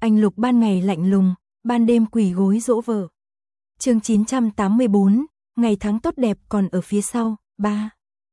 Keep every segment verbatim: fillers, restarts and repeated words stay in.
Anh Lục ban ngày lạnh lùng, ban đêm quỳ gối dỗ vợ. Chương chín trăm tám mươi bốn, ngày tháng tốt đẹp còn ở phía sau, ba.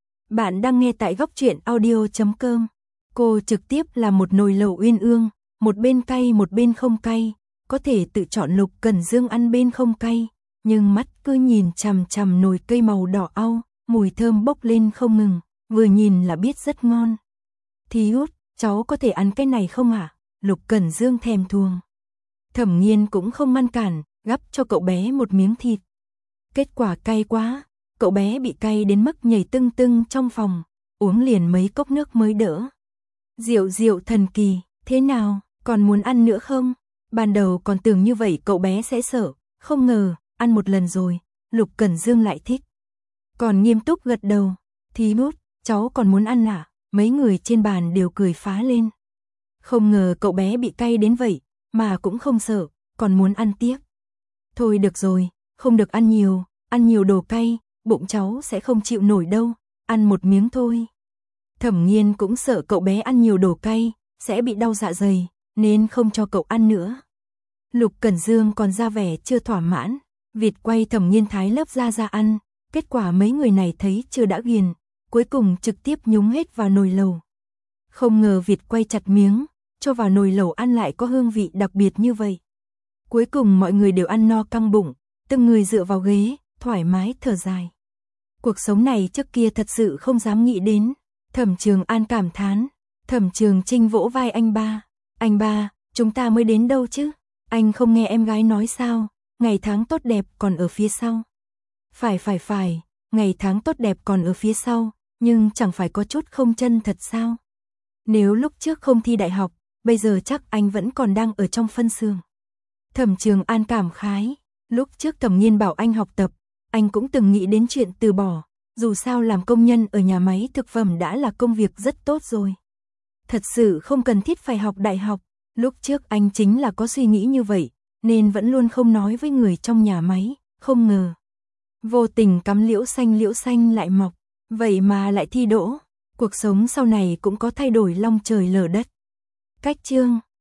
Bạn đang nghe tại góc truyện audio chấm com. Cô trực tiếp là một nồi lẩu uyên ương, một bên cay một bên không cay, có thể tự chọn. Lục Cẩn Dương ăn bên không cay, nhưng mắt cứ nhìn chằm chằm nồi cây màu đỏ au, mùi thơm bốc lên không ngừng, vừa nhìn là biết rất ngon. Thì út, cháu có thể ăn cái này không ạ? À? Lục Cẩn Dương thèm thuồng. Thẩm Nghiên cũng không ngăn cản, gắp cho cậu bé một miếng thịt. Kết quả cay quá, cậu bé bị cay đến mức nhảy tưng tưng trong phòng, uống liền mấy cốc nước mới đỡ. Rượu rượu thần kỳ, thế nào, còn muốn ăn nữa không? Ban đầu còn tưởng như vậy cậu bé sẽ sợ, không ngờ, ăn một lần rồi, Lục Cẩn Dương lại thích. Còn nghiêm túc gật đầu, thì bút, cháu còn muốn ăn à? Mấy người trên bàn đều cười phá lên. Không ngờ cậu bé bị cay đến vậy, mà cũng không sợ, còn muốn ăn tiếp. Thôi được rồi, không được ăn nhiều, ăn nhiều đồ cay, bụng cháu sẽ không chịu nổi đâu, ăn một miếng thôi. Thẩm Nghiên cũng sợ cậu bé ăn nhiều đồ cay, sẽ bị đau dạ dày, nên không cho cậu ăn nữa. Lục Cẩn Dương còn ra vẻ chưa thỏa mãn, vịt quay Thẩm Nghiên thái lớp da ra ăn, kết quả mấy người này thấy chưa đã ghiền, cuối cùng trực tiếp nhúng hết vào nồi lẩu. Không ngờ vịt quay chặt miếng, cho vào nồi lẩu ăn lại có hương vị đặc biệt như vậy. Cuối cùng mọi người đều ăn no căng bụng, từng người dựa vào ghế, thoải mái thở dài. Cuộc sống này trước kia thật sự không dám nghĩ đến. Thẩm Trường An cảm thán. Thẩm Trường Trinh vỗ vai anh ba. Anh ba, chúng ta mới đến đâu chứ? Anh không nghe em gái nói sao? Ngày tháng tốt đẹp còn ở phía sau. Phải phải phải, ngày tháng tốt đẹp còn ở phía sau, nhưng chẳng phải có chút không chân thật sao? Nếu lúc trước không thi đại học, bây giờ chắc anh vẫn còn đang ở trong phân xưởng. Thẩm Trường An cảm khái. Lúc trước Thẩm Nghiên bảo anh học tập, anh cũng từng nghĩ đến chuyện từ bỏ. Dù sao làm công nhân ở nhà máy thực phẩm đã là công việc rất tốt rồi. Thật sự không cần thiết phải học đại học. Lúc trước anh chính là có suy nghĩ như vậy, nên vẫn luôn không nói với người trong nhà máy. Không ngờ, vô tình cắm liễu xanh liễu xanh lại mọc, vậy mà lại thi đỗ. Cuộc sống sau này cũng có thay đổi long trời lở đất. Cách chương